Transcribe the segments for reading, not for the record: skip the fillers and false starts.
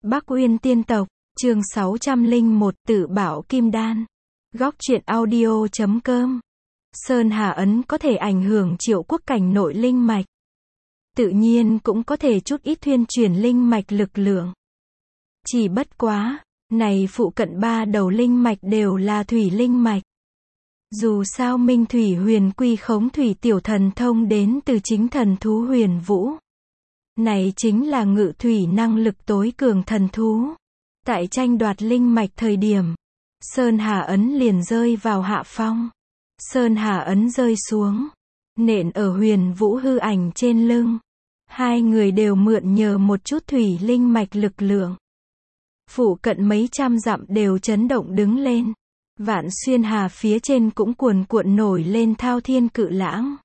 Bắc Uyên Tiên Tộc, chương 601, Tự Bảo Kim Đan. Góc truyện audio.com. Sơn Hà ấn có thể ảnh hưởng Triệu Quốc cảnh nội linh mạch. Tự nhiên cũng có thể chút ít thuyên truyền linh mạch lực lượng. Chỉ bất quá, này phụ cận 3 đầu linh mạch đều là thủy linh mạch. Dù sao Minh Thủy Huyền Quy khống thủy tiểu thần thông đến từ chính thần thú Huyền Vũ. Này chính là ngự thủy năng lực tối cường thần thú. Tại tranh đoạt linh mạch thời điểm, Sơn Hà ấn liền rơi vào hạ phong. Sơn Hà ấn rơi xuống, nện ở Huyền Vũ hư ảnh trên lưng. Hai người đều mượn nhờ một chút thủy linh mạch lực lượng. Phụ cận mấy trăm dặm đều chấn động đứng lên. Vạn Xuyên Hà phía trên cũng cuồn cuộn nổi lên thao thiên cự lãng.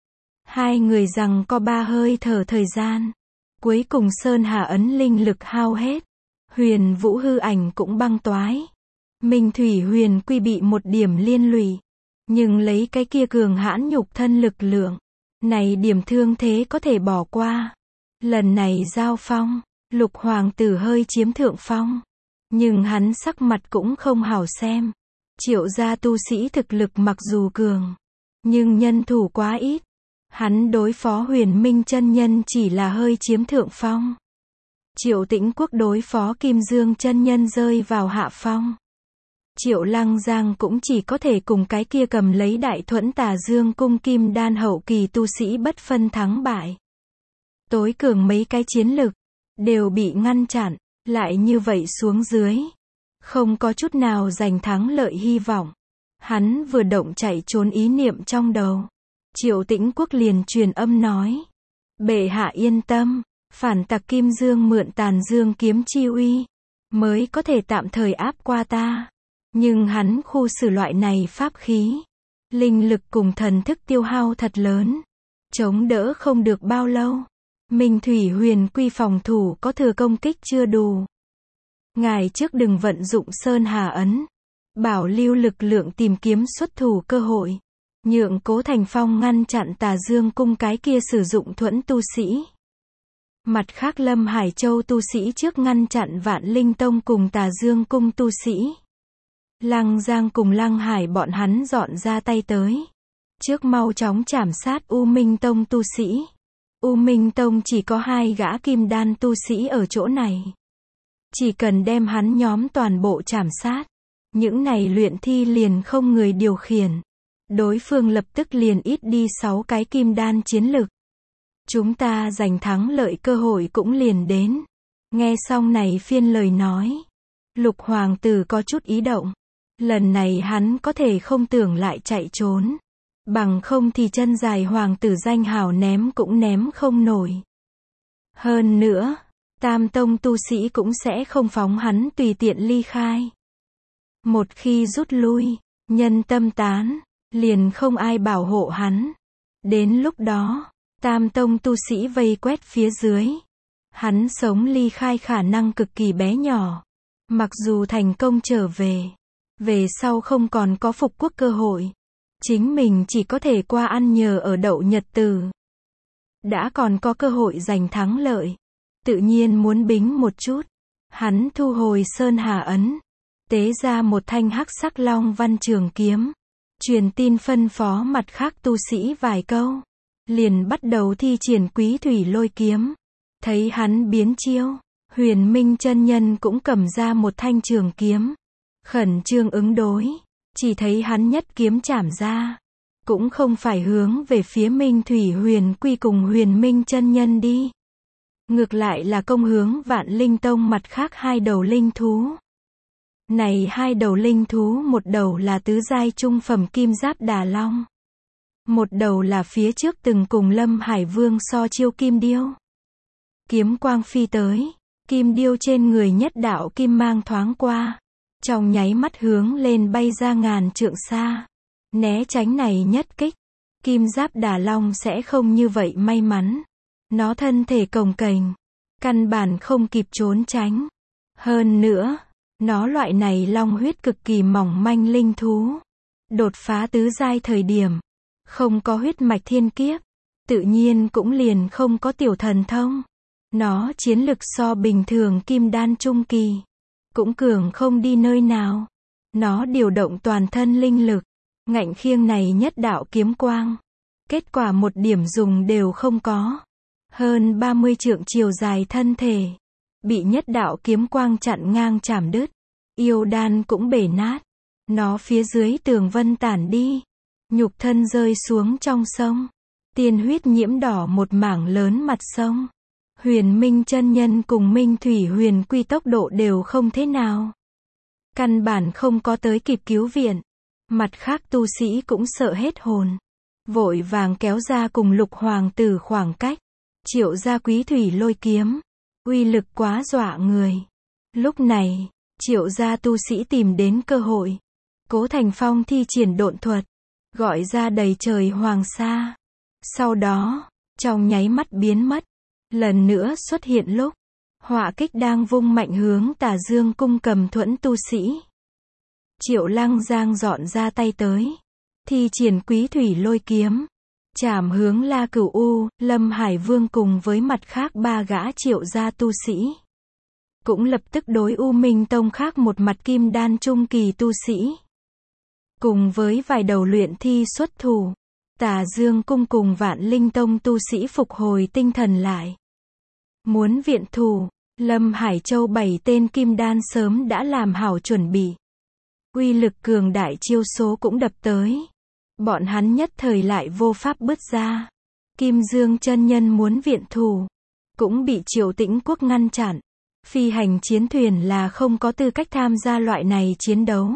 Hai người giằng co 3 hơi thở thời gian. Cuối cùng Sơn Hà ấn linh lực hao hết. Huyền Vũ hư ảnh cũng băng toái. Minh Thủy Huyền Quy bị một điểm liên lụy. Nhưng lấy cái kia cường hãn nhục thân lực lượng. Này điểm thương thế có thể bỏ qua. Lần này giao phong, Lục Hoàng tử hơi chiếm thượng phong. Nhưng hắn sắc mặt cũng không hảo xem. Triệu gia tu sĩ thực lực mặc dù cường, nhưng nhân thủ quá ít. Hắn đối phó Huyền Minh chân nhân chỉ là hơi chiếm thượng phong. Triệu Tĩnh Quốc đối phó Kim Dương chân nhân rơi vào hạ phong. Triệu Lăng Giang cũng chỉ có thể cùng cái kia cầm lấy Đại Thuẫn Tà Dương cung kim đan hậu kỳ tu sĩ bất phân thắng bại. Tối cường mấy cái chiến lực đều bị ngăn chặn, lại như vậy xuống dưới, không có chút nào giành thắng lợi hy vọng. Hắn vừa động chạy trốn ý niệm trong đầu, Triệu Tĩnh Quốc liền truyền âm nói: "Bệ hạ yên tâm, phản tặc Kim Dương mượn Tàn Dương kiếm chi uy, mới có thể tạm thời áp qua ta. Nhưng hắn khu xử loại này pháp khí, linh lực cùng thần thức tiêu hao thật lớn, chống đỡ không được bao lâu. Minh Thủy Huyền Quy phòng thủ có thừa công kích chưa đủ. Ngài trước đừng vận dụng Sơn Hà ấn, bảo lưu lực lượng tìm kiếm xuất thủ cơ hội, nhượng Cố Thành Phong ngăn chặn Tà Dương cung cái kia sử dụng thuẫn tu sĩ. Mặt khác Lâm Hải Châu tu sĩ trước ngăn chặn Vạn Linh Tông cùng Tà Dương cung tu sĩ. Lăng Giang cùng Lăng Hải bọn hắn dọn ra tay tới, trước mau chóng trảm sát U Minh Tông tu sĩ. U Minh Tông chỉ có 2 gã kim đan tu sĩ ở chỗ này. Chỉ cần đem hắn nhóm toàn bộ trảm sát, những này luyện thi liền không người điều khiển. Đối phương lập tức liền ít đi 6 cái kim đan chiến lực. Chúng ta giành thắng lợi cơ hội cũng liền đến." Nghe xong này phiên lời nói, Lục Hoàng tử có chút ý động. Lần này hắn có thể không tưởng lại chạy trốn. Bằng không thì chân dài hoàng tử danh hào ném cũng ném không nổi. Hơn nữa, Tam Tông tu sĩ cũng sẽ không phóng hắn tùy tiện ly khai. Một khi rút lui, nhân tâm tán, liền không ai bảo hộ hắn. Đến lúc đó, Tam Tông tu sĩ vây quét phía dưới, hắn sống ly khai khả năng cực kỳ bé nhỏ. Mặc dù thành công trở về sau không còn có phục quốc cơ hội. Chính mình chỉ có thể qua ăn nhờ ở đậu nhật tử. Đã còn có cơ hội giành thắng lợi, tự nhiên muốn bính một chút. Hắn thu hồi Sơn Hà ấn, tế ra một thanh hắc sắc long văn trường kiếm, truyền tin phân phó mặt khác tu sĩ vài câu, liền bắt đầu thi triển Quý Thủy Lôi kiếm. Thấy hắn biến chiêu, Huyền Minh chân nhân cũng cầm ra một thanh trường kiếm, khẩn trương ứng đối. Chỉ thấy hắn nhất kiếm chảm ra, cũng không phải hướng về phía Minh Thủy Huyền Quy cùng Huyền Minh chân nhân đi. Ngược lại là công hướng Vạn Linh Tông mặt khác 2 đầu linh thú. Này 2 đầu linh thú, một đầu là tứ giai trung phẩm Kim Giáp Đà Long. Một đầu là phía trước từng cùng Lâm Hải Vương so chiêu Kim Điêu. Kiếm quang phi tới, Kim Điêu trên người nhất đạo kim mang thoáng qua. Trong nháy mắt hướng lên bay ra ngàn trượng xa. Né tránh này nhất kích, Kim Giáp Đà Long sẽ không như vậy may mắn. Nó thân thể cồng kềnh, căn bản không kịp trốn tránh. Hơn nữa, nó loại này long huyết cực kỳ mỏng manh linh thú. Đột phá tứ giai thời điểm, không có huyết mạch thiên kiếp, tự nhiên cũng liền không có tiểu thần thông. Nó chiến lực so bình thường kim đan trung kỳ cũng cường không đi nơi nào. Nó điều động toàn thân linh lực, ngạnh khiêng này nhất đạo kiếm quang. Kết quả một điểm dùng đều không có. Hơn 30 trượng chiều dài thân thể bị nhất đạo kiếm quang chặn ngang chảm đứt. Yêu đan cũng bể nát. Nó phía dưới tường vân tản đi, nhục thân rơi xuống trong sông. Tiên huyết nhiễm đỏ một mảng lớn mặt sông. Huyền Minh chân nhân cùng Minh Thủy Huyền Quy tốc độ đều không thế nào. Căn bản không có tới kịp cứu viện. Mặt khác tu sĩ cũng sợ hết hồn. Vội vàng kéo ra cùng Lục Hoàng tử khoảng cách. Triệu ra Quý Thủy Lôi kiếm. Uy lực quá dọa người. Lúc này, Triệu gia tu sĩ tìm đến cơ hội. Cố Thành Phong thi triển độn thuật. Gọi ra đầy trời hoàng sa. Sau đó, trong nháy mắt biến mất. Lần nữa xuất hiện lúc họa kích đang vung mạnh hướng Tà Dương cung cầm thuẫn tu sĩ. Triệu Lăng Giang dọn ra tay tới, thi triển Quý Thủy Lôi kiếm, chảm hướng La Cửu U, Lâm Hải Vương cùng với mặt khác 3 gã Triệu gia tu sĩ. Cũng lập tức đối U Minh Tông khác một mặt kim đan trung kỳ tu sĩ. Cùng với vài đầu luyện thi xuất thủ, Tà Dương cung cùng Vạn Linh Tông tu sĩ phục hồi tinh thần lại. Muốn viện thủ, Lâm Hải Châu 7 tên kim đan sớm đã làm hảo chuẩn bị. Uy lực cường đại chiêu số cũng đập tới. Bọn hắn nhất thời lại vô pháp bứt ra. Kim Dương chân nhân muốn viện thủ, cũng bị Triệu Tĩnh Quốc ngăn chặn. Phi hành chiến thuyền là không có tư cách tham gia loại này chiến đấu.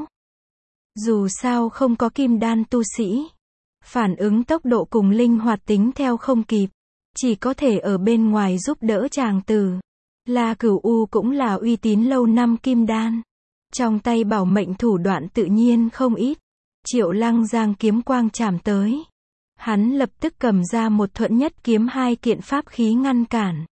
Dù sao không có kim đan tu sĩ, phản ứng tốc độ cùng linh hoạt tính theo không kịp, chỉ có thể ở bên ngoài giúp đỡ chàng tử. La Cửu U cũng là uy tín lâu năm kim đan, trong tay bảo mệnh thủ đoạn tự nhiên không ít. Triệu Lăng Giang kiếm quang chảm tới, hắn lập tức cầm ra một thuẫn nhất kiếm 2 kiện pháp khí ngăn cản.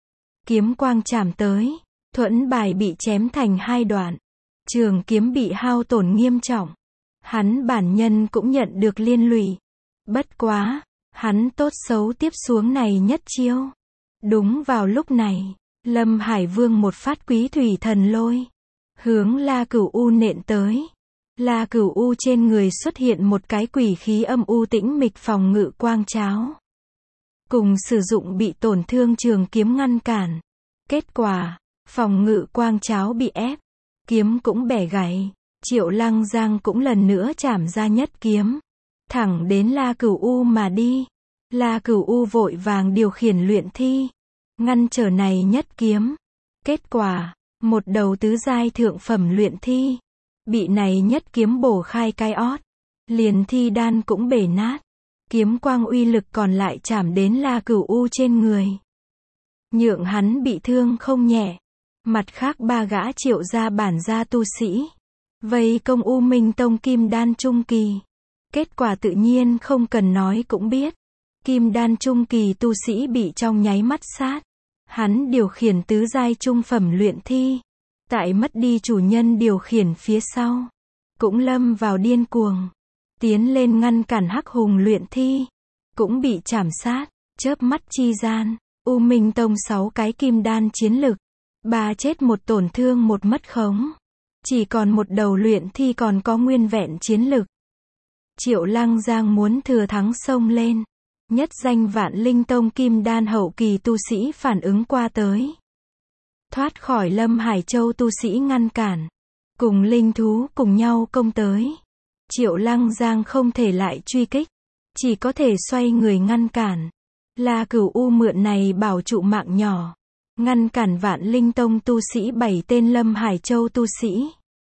Kiếm quang chảm tới, thuẫn bài bị chém thành 2 đoạn, trường kiếm bị hao tổn nghiêm trọng. Hắn bản nhân cũng nhận được liên lụy. Bất quá, hắn tốt xấu tiếp xuống này nhất chiêu. Đúng vào lúc này, Lâm Hải Vương một phát Quý Thủy Thần Lôi, hướng La Cửu U nện tới. La Cửu U trên người xuất hiện một cái quỷ khí âm u tĩnh mịch phòng ngự quang cháo. Cùng sử dụng bị tổn thương trường kiếm ngăn cản. Kết quả, phòng ngự quang cháo bị ép, kiếm cũng bẻ gãy. Triệu Lăng Giang cũng lần nữa chảm ra nhất kiếm, thẳng đến La Cửu U mà đi. La Cửu U vội vàng điều khiển luyện thi, ngăn trở này nhất kiếm. Kết quả, một đầu tứ giai thượng phẩm luyện thi, bị này nhất kiếm bổ khai cái ót, liền thi đan cũng bể nát. Kiếm quang uy lực còn lại chảm đến La Cửu U trên người, nhượng hắn bị thương không nhẹ. Mặt khác 3 gã Triệu gia bản gia tu sĩ vây công U Minh Tông kim đan trung kỳ. Kết quả tự nhiên không cần nói cũng biết. Kim đan trung kỳ tu sĩ bị trong nháy mắt sát. Hắn điều khiển tứ giai trung phẩm luyện thi, tại mất đi chủ nhân điều khiển phía sau, cũng lâm vào điên cuồng, tiến lên ngăn cản Hắc Hùng luyện thi, cũng bị chảm sát. Chớp mắt chi gian, U Minh Tông 6 cái kim đan chiến lực, 3 chết 1 tổn thương 1 mất khống. Chỉ còn một đầu luyện thi còn có nguyên vẹn chiến lực. Triệu Lăng Giang muốn thừa thắng xông lên. Nhất danh Vạn Linh Tông kim đan hậu kỳ tu sĩ phản ứng qua tới, thoát khỏi Lâm Hải Châu tu sĩ ngăn cản, cùng linh thú cùng nhau công tới. Triệu Lăng Giang không thể lại truy kích, chỉ có thể xoay người ngăn cản. La Cửu U mượn này bảo trụ mạng nhỏ, ngăn cản Vạn Linh Tông tu sĩ 7 tên Lâm Hải Châu tu sĩ.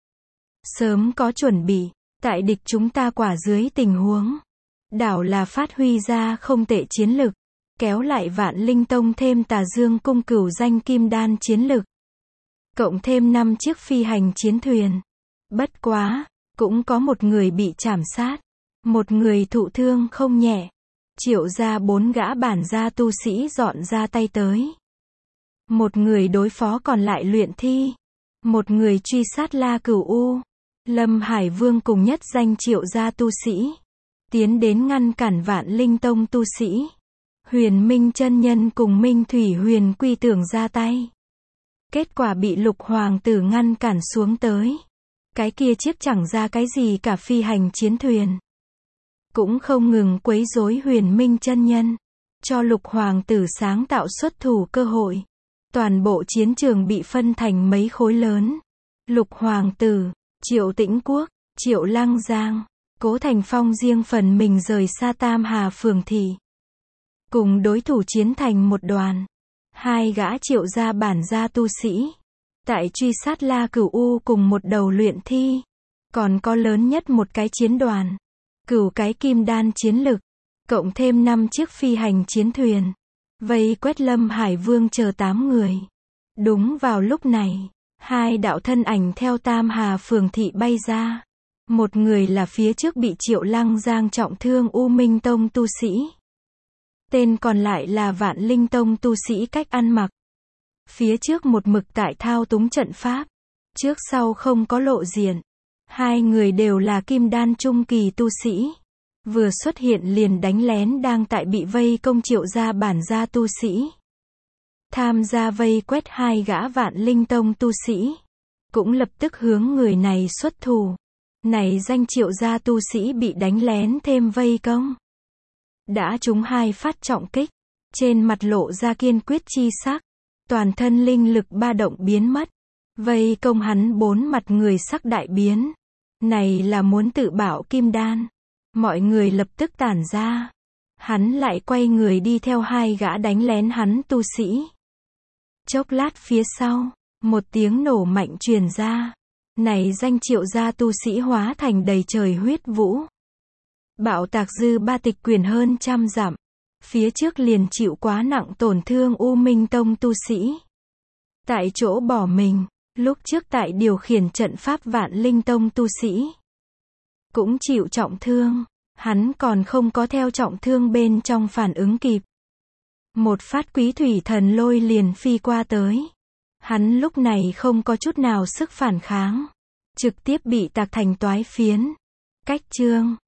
Sớm có chuẩn bị, tại địch chúng ta quả dưới tình huống, đảo là phát huy ra không tệ chiến lực, kéo lại Vạn Linh Tông thêm Tà Dương cung cửu danh kim đan chiến lực, cộng thêm 5 chiếc phi hành chiến thuyền. Bất quá, cũng có một người bị chảm sát, một người thụ thương không nhẹ. Triệu gia 4 gã bản gia tu sĩ dọn ra tay tới. Một người đối phó còn lại luyện thi, một người truy sát La Cửu U. Lâm Hải Vương cùng nhất danh Triệu gia tu sĩ tiến đến ngăn cản Vạn Linh Tông tu sĩ. Huyền Minh chân nhân cùng Minh Thủy Huyền Quy tưởng ra tay. Kết quả bị Lục hoàng tử ngăn cản xuống tới. Cái kia chiếc chẳng ra cái gì cả phi hành chiến thuyền. Cũng không ngừng quấy rối Huyền Minh chân nhân. Cho Lục hoàng tử sáng tạo xuất thủ cơ hội. Toàn bộ chiến trường bị phân thành mấy khối lớn. Lục hoàng tử, Triệu Tĩnh Quốc, Triệu Lăng Giang, Cố Thành Phong riêng phần mình rời xa Tam Hà phường thị. Cùng đối thủ chiến thành một đoàn. Hai gã Triệu gia bản gia tu sĩ. Tại truy sát La Cửu U cùng một đầu luyện thi. Còn có lớn nhất một cái chiến đoàn. Cửu cái kim đan chiến lực. Cộng thêm 5 chiếc phi hành chiến thuyền. Vây quét Lâm Hải Vương chờ 8 người. Đúng vào lúc này, hai đạo thân ảnh theo Tam Hà phường thị bay ra. Một người là phía trước bị Triệu Lăng Giang trọng thương U Minh Tông tu sĩ. Tên còn lại là Vạn Linh Tông tu sĩ Cách Ăn Mặc. Phía trước một mực tại thao túng trận pháp. Trước sau không có lộ diện. Hai người đều là kim đan trung kỳ tu sĩ. Vừa xuất hiện liền đánh lén đang tại bị vây công Triệu gia bản gia tu sĩ. Tham gia vây quét hai gã Vạn Linh Tông tu sĩ. Cũng lập tức hướng người này xuất thủ. Này danh Triệu gia tu sĩ bị đánh lén thêm vây công. Đã trúng 2 phát trọng kích. Trên mặt lộ ra kiên quyết chi sắc. Toàn thân linh lực ba động biến mất. Vây công hắn 4 mặt người sắc đại biến. Này là muốn tự bảo kim đan. Mọi người lập tức tản ra. Hắn lại quay người đi theo hai gã đánh lén hắn tu sĩ. Chốc lát phía sau, một tiếng nổ mạnh truyền ra. Này danh Triệu gia tu sĩ hóa thành đầy trời huyết vũ. Bạo tạc dư ba tịch quyền hơn 100 dặm. Phía trước liền chịu quá nặng tổn thương U Minh Tông tu sĩ. Tại chỗ bỏ mình, lúc trước tại điều khiển trận pháp Vạn Linh Tông tu sĩ. Cũng chịu trọng thương, hắn còn không có theo trọng thương bên trong phản ứng kịp. Một phát Quý Thủy Thần Lôi liền phi qua tới. Hắn lúc này không có chút nào sức phản kháng. Trực tiếp bị tạc thành toái phiến. Cách chương